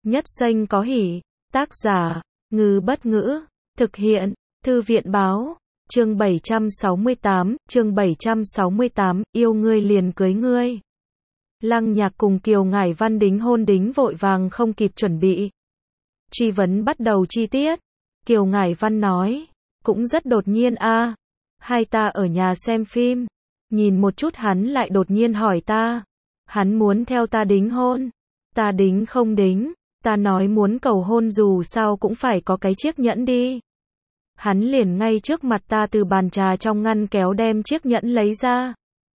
Nhất Xanh có hỉ. Tác giả, Ngư Bất Ngữ. Thực hiện, Thư viện Báo. Chương 768, yêu ngươi liền cưới ngươi. Lăng Nhạc cùng Kiều Ngải Văn đính hôn đính vội vàng không kịp chuẩn bị. Truy vấn bắt đầu chi tiết. Kiều Ngải Văn nói, cũng rất đột nhiên a. Hai ta ở nhà xem phim, nhìn một chút hắn lại đột nhiên hỏi ta. Hắn muốn theo ta đính hôn. Ta đính không đính, ta nói muốn cầu hôn dù sao cũng phải có cái chiếc nhẫn đi. Hắn liền ngay trước mặt ta từ bàn trà trong ngăn kéo đem chiếc nhẫn lấy ra.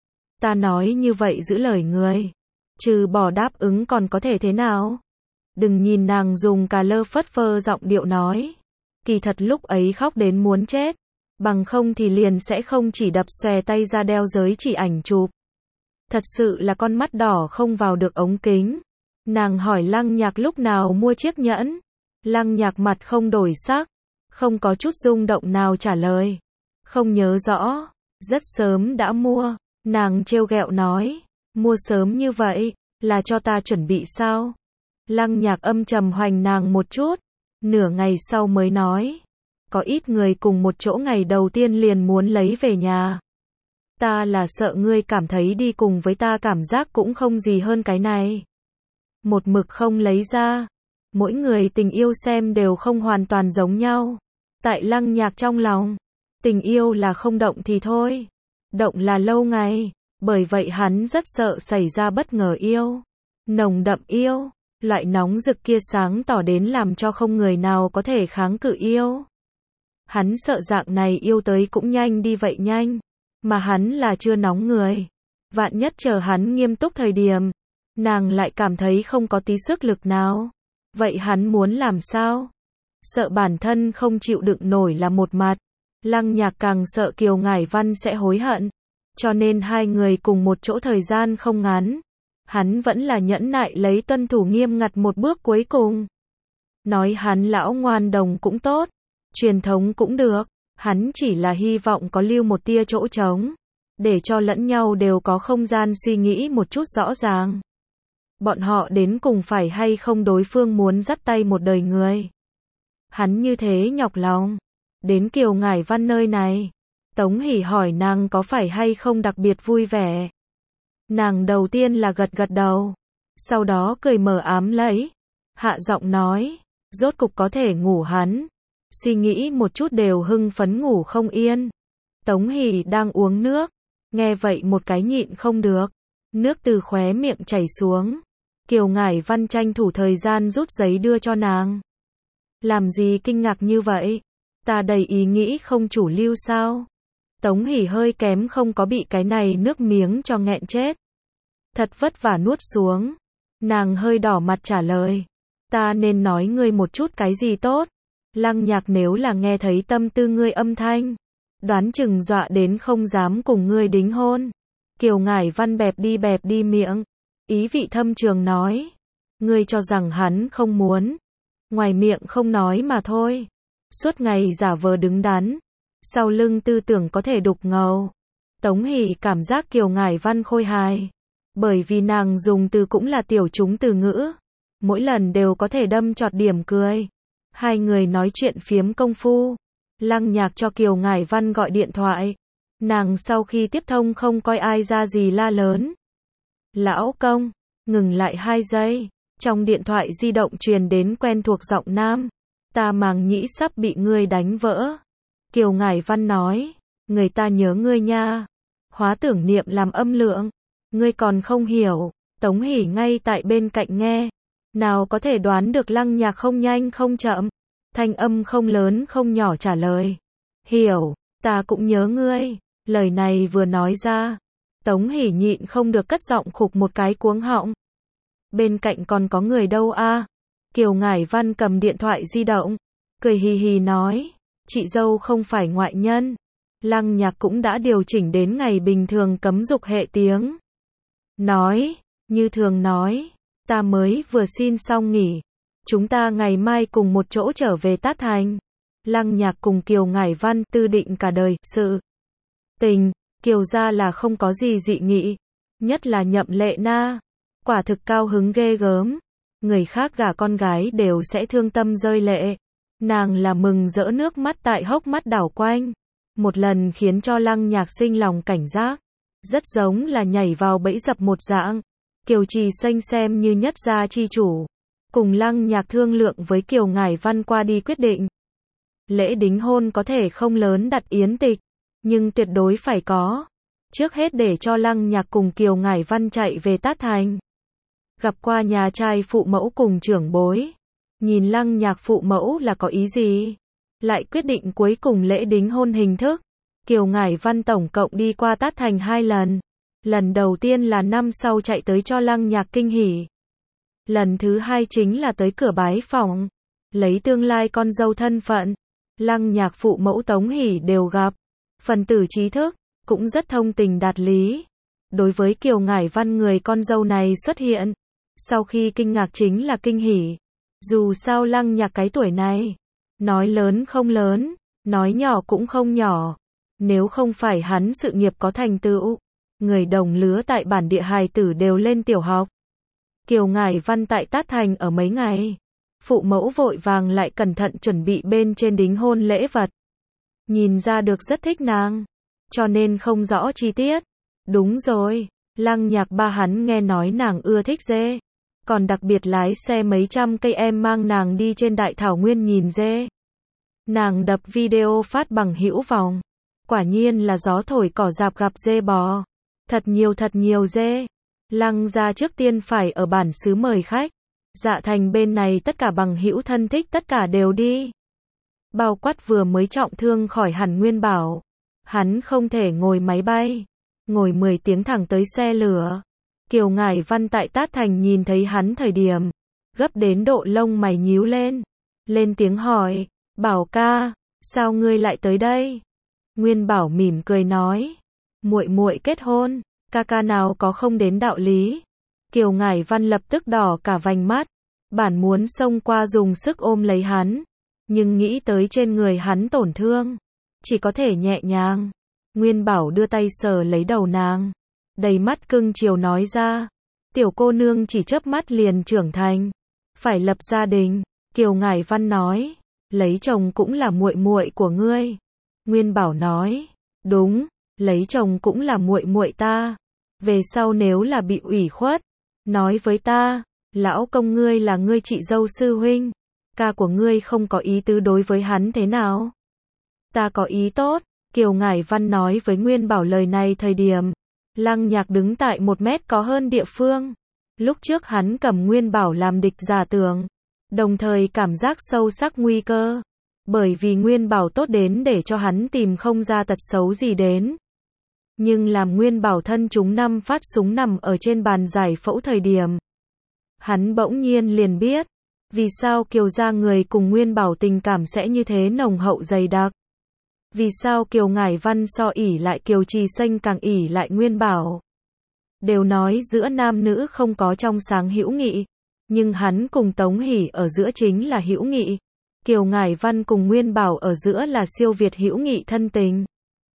Ta nói như vậy giữ lời người. Trừ bỏ đáp ứng còn có thể thế nào? Đừng nhìn nàng dùng cà lơ phất phơ giọng điệu nói. Kỳ thật lúc ấy khóc đến muốn chết. Bằng không thì liền sẽ không chỉ đập xòe tay ra đeo giới chỉ ảnh chụp. Thật sự là con mắt đỏ không vào được ống kính. Nàng hỏi Lăng Nhạc lúc nào mua chiếc nhẫn. Lăng Nhạc mặt không đổi sắc. Không có chút rung động nào trả lời. Không nhớ rõ. Rất sớm đã mua. Nàng trêu ghẹo nói. Mua sớm như vậy, là cho ta chuẩn bị sao? Lăng Nhạc âm trầm hoành nàng một chút. Nửa ngày sau mới nói. Có ít người cùng một chỗ ngày đầu tiên liền muốn lấy về nhà. Ta là sợ ngươi cảm thấy đi cùng với ta cảm giác cũng không gì hơn cái này. Một mực không lấy ra. Mỗi người tình yêu xem đều không hoàn toàn giống nhau. Tại Lăng Nhạc trong lòng, tình yêu là không động thì thôi. Động là lâu ngày. Bởi vậy hắn rất sợ xảy ra bất ngờ yêu. Nồng đậm yêu. Loại nóng rực kia sáng tỏ đến làm cho không người nào có thể kháng cự yêu. Hắn sợ dạng này yêu tới cũng nhanh đi vậy nhanh. Mà hắn là chưa nóng người. Vạn nhất chờ hắn nghiêm túc thời điểm. Nàng lại cảm thấy không có tí sức lực nào. Vậy hắn muốn làm sao? Sợ bản thân không chịu đựng nổi là một mặt. Lăng Nhạc càng sợ Kiều Ngải Văn sẽ hối hận. Cho nên hai người cùng một chỗ thời gian không ngắn. Hắn vẫn là nhẫn nại lấy tuân thủ nghiêm ngặt một bước cuối cùng. Nói hắn lão ngoan đồng cũng tốt. Truyền thống cũng được. Hắn chỉ là hy vọng có lưu một tia chỗ trống. Để cho lẫn nhau đều có không gian suy nghĩ một chút rõ ràng. Bọn họ đến cùng phải hay không đối phương muốn dắt tay một đời người. Hắn như thế nhọc lòng. Đến Kiều Ngải Văn nơi này. Tống Hỷ hỏi nàng có phải hay không đặc biệt vui vẻ. Nàng đầu tiên là gật gật đầu. Sau đó cười mờ ám lấy. Hạ giọng nói. Rốt cục có thể ngủ hắn. Suy nghĩ một chút đều hưng phấn ngủ không yên. Tống Hỷ đang uống nước. Nghe vậy một cái nhịn không được. Nước từ khóe miệng chảy xuống. Kiều Ngải Văn tranh thủ thời gian rút giấy đưa cho nàng. Làm gì kinh ngạc như vậy? Ta đầy ý nghĩ không chủ lưu sao? Tống Hỷ hơi kém không có bị cái này nước miếng cho nghẹn chết. Thật vất vả nuốt xuống. Nàng hơi đỏ mặt trả lời. Ta nên nói ngươi một chút cái gì tốt? Lăng Nhạc nếu là nghe thấy tâm tư ngươi âm thanh. Đoán chừng dọa đến không dám cùng ngươi đính hôn. Kiều Ngải Văn bẹp đi miệng. Ý vị thâm trường nói. Ngươi cho rằng hắn không muốn. Ngoài miệng không nói mà thôi. Suốt ngày giả vờ đứng đắn. Sau lưng tư tưởng có thể đục ngầu. Tống Hỷ cảm giác Kiều Ngải Văn khôi hài. Bởi vì nàng dùng từ cũng là tiểu chúng từ ngữ. Mỗi lần đều có thể đâm chọt điểm cười. Hai người nói chuyện phiếm công phu. Lăng Nhạc cho Kiều Ngải Văn gọi điện thoại. Nàng sau khi tiếp thông không coi ai ra gì la lớn. Lão công, ngừng lại 2 giây. Trong điện thoại di động truyền đến quen thuộc giọng nam. Ta màng nhĩ sắp bị ngươi đánh vỡ. Kiều Ngải Văn nói. Người ta nhớ ngươi nha. Hóa tưởng niệm làm âm lượng. Ngươi còn không hiểu. Tống Hỷ ngay tại bên cạnh nghe. Nào có thể đoán được Lăng Nhạc không nhanh không chậm. Thanh âm không lớn không nhỏ trả lời. Hiểu, ta cũng nhớ ngươi. Lời này vừa nói ra. Tống Hỷ nhịn không được cất giọng khục một cái cuống họng. Bên cạnh còn có người đâu a? Kiều Ngải Văn cầm điện thoại di động. Cười hì hì nói. Chị dâu không phải ngoại nhân. Lăng Nhạc cũng đã điều chỉnh đến ngày bình thường cấm dục hệ tiếng. Nói, như thường nói. Ta mới vừa xin xong nghỉ. Chúng ta ngày mai cùng một chỗ trở về Tát Thành. Lăng Nhạc cùng Kiều Ngải Văn tư định cả đời, sự tình, Kiều gia là không có gì dị nghị. Nhất là Nhậm Lệ Na. Quả thực cao hứng ghê gớm. người khác gả con gái đều sẽ thương tâm rơi lệ. Nàng là mừng rỡ nước mắt tại hốc mắt đảo quanh. Một lần khiến cho Lăng Nhạc sinh lòng cảnh giác. Rất giống là nhảy vào bẫy dập một dạng. Kiều Trì Xanh xem như nhất gia chi chủ. Cùng Lăng Nhạc thương lượng với Kiều Ngải Văn qua đi quyết định. Lễ đính hôn có thể không lớn đặt yến tịch, nhưng tuyệt đối phải có. Trước hết để cho Lăng Nhạc cùng Kiều Ngải Văn chạy về Tát Thành. Gặp qua nhà trai phụ mẫu cùng trưởng bối. Nhìn Lăng Nhạc phụ mẫu là có ý gì? Lại quyết định cuối cùng lễ đính hôn hình thức. Kiều Ngải Văn tổng cộng đi qua Tát Thành 2 lần. Lần đầu tiên là năm sau chạy tới cho Lăng Nhạc kinh hỉ. Lần thứ 2 chính là tới cửa bái phòng. Lấy tương lai con dâu thân phận. Lăng Nhạc phụ mẫu Tống Hỷ đều gặp. Phần tử trí thức, cũng rất thông tình đạt lý. Đối với Kiều Ngải Văn người con dâu này xuất hiện. Sau khi kinh ngạc chính là kinh hỉ. Dù sao Lăng Nhạc cái tuổi này. Nói lớn không lớn, nói nhỏ cũng không nhỏ. Nếu không phải hắn sự nghiệp có thành tựu. Người đồng lứa tại bản địa hài tử đều lên tiểu học. Kiều Ngải Văn tại Tát Thành ở mấy ngày. Phụ mẫu vội vàng lại cẩn thận chuẩn bị bên trên đính hôn lễ vật. Nhìn ra được rất thích nàng. Cho nên không rõ chi tiết. Đúng rồi, Lăng Nhạc ba hắn nghe nói nàng ưa thích dê. Còn đặc biệt lái xe mấy trăm cây em mang nàng đi trên đại thảo nguyên nhìn dê. Nàng đập video phát bằng hữu vọng. Quả nhiên là gió thổi cỏ rạp gặp dê bò. Thật nhiều dê. Lăng gia trước tiên phải ở bản xứ mời khách. Dạ Thành bên này tất cả bằng hữu thân thích tất cả đều đi. Bao quát vừa mới trọng thương khỏi hẳn Nguyên Bảo. Hắn không thể ngồi máy bay. Ngồi 10 tiếng thẳng tới xe lửa. Kiều Ngải Văn tại Tát Thành nhìn thấy hắn thời điểm. Gấp đến độ lông mày nhíu lên. Lên tiếng hỏi. Bảo ca, sao ngươi lại tới đây? Nguyên Bảo mỉm cười nói. Muội muội kết hôn. Ca ca nào có không đến đạo lý. Kiều Ngải Văn lập tức đỏ cả vành mắt. Bản muốn xông qua dùng sức ôm lấy hắn. Nhưng nghĩ tới trên người hắn tổn thương. Chỉ có thể nhẹ nhàng. Nguyên Bảo đưa tay sờ lấy đầu nàng. Đầy mắt cưng chiều nói ra. Tiểu cô nương chỉ chớp mắt liền trưởng thành. Phải lập gia đình. Kiều Ngải Văn nói. Lấy chồng cũng là muội muội của ngươi. Nguyên Bảo nói. Đúng, lấy chồng cũng là muội muội ta. Về sau nếu là bị ủy khuất. Nói với ta. Lão công ngươi là ngươi chị dâu sư huynh. Ca của ngươi không có ý tứ đối với hắn thế nào? Ta có ý tốt. Kiều Ngải Văn nói với Nguyên Bảo lời này thời điểm. Lăng Nhạc đứng tại 1 mét có hơn địa phương. Lúc trước hắn cầm Nguyên Bảo làm địch giả tưởng. Đồng thời cảm giác sâu sắc nguy cơ. Bởi vì Nguyên Bảo tốt đến để cho hắn tìm không ra tật xấu gì đến. Nhưng làm Nguyên Bảo thân chúng 5 phát súng nằm ở trên bàn giải phẫu thời điểm. Hắn bỗng nhiên liền biết. Vì sao Kiều gia người cùng Nguyên Bảo tình cảm sẽ như thế nồng hậu dày đặc. Vì sao Kiều Ngải Văn so ỷ lại Kiều Trì Xanh càng ỷ lại Nguyên Bảo. Đều nói giữa nam nữ không có trong sáng hữu nghị. Nhưng hắn cùng Tống Hỷ ở giữa chính là hữu nghị. Kiều Ngải Văn cùng Nguyên Bảo ở giữa là siêu việt hữu nghị thân tình.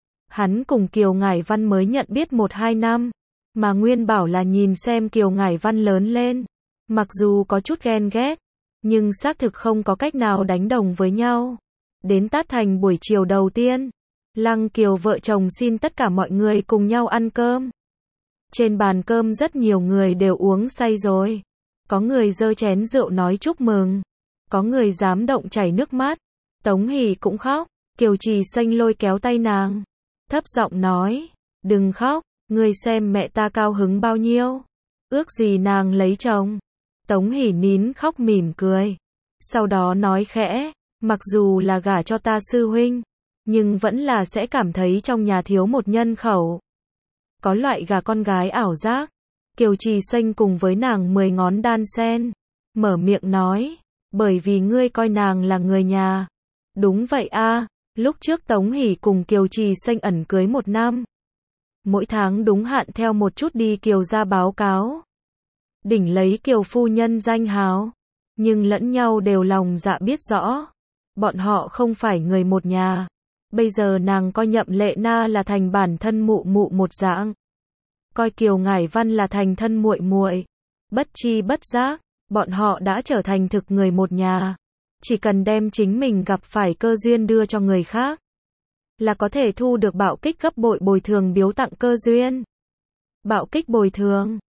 Hắn cùng Kiều Ngải Văn mới nhận biết 1-2 năm. Mà Nguyên Bảo là nhìn xem Kiều Ngải Văn lớn lên. Mặc dù có chút ghen ghét. Nhưng xác thực không có cách nào đánh đồng với nhau. Đến Tát Thành buổi chiều đầu tiên. Lăng Kiều vợ chồng xin tất cả mọi người cùng nhau ăn cơm. Trên bàn cơm rất nhiều người đều uống say rồi. Có người giơ chén rượu nói chúc mừng. Có người dám động chảy nước mắt. Tống Hỷ cũng khóc. Kiều Trì Xanh lôi kéo tay nàng. Thấp giọng nói. Đừng khóc. Ngươi xem mẹ ta cao hứng bao nhiêu. Ước gì nàng lấy chồng. Tống Hỷ nín khóc mỉm cười. Sau đó nói khẽ. Mặc dù là gả cho ta sư huynh. Nhưng vẫn là sẽ cảm thấy trong nhà thiếu một nhân khẩu. Có loại gả con gái ảo giác. Kiều Trì Xanh cùng với nàng 10 ngón đan sen. Mở miệng nói. Bởi vì ngươi coi nàng là người nhà. Đúng vậy a. Lúc trước Tống Hỷ cùng Kiều Trì Xanh ẩn cưới 1 năm. Mỗi tháng đúng hạn theo một chút đi Kiều gia báo cáo. Đỉnh lấy Kiều phu nhân danh hào. Nhưng lẫn nhau đều lòng dạ biết rõ. Bọn họ không phải người một nhà. Bây giờ nàng coi Nhậm Lệ Na là thành bản thân mụ mụ một dạng. Coi Kiều Ngải Văn là thành thân muội muội. Bất chi bất giác, Bọn họ đã trở thành thực người một nhà. Chỉ cần đem chính mình gặp phải cơ duyên đưa cho người khác, là có thể thu được bạo kích gấp bội bồi thường biếu tặng cơ duyên. Bạo kích bồi thường.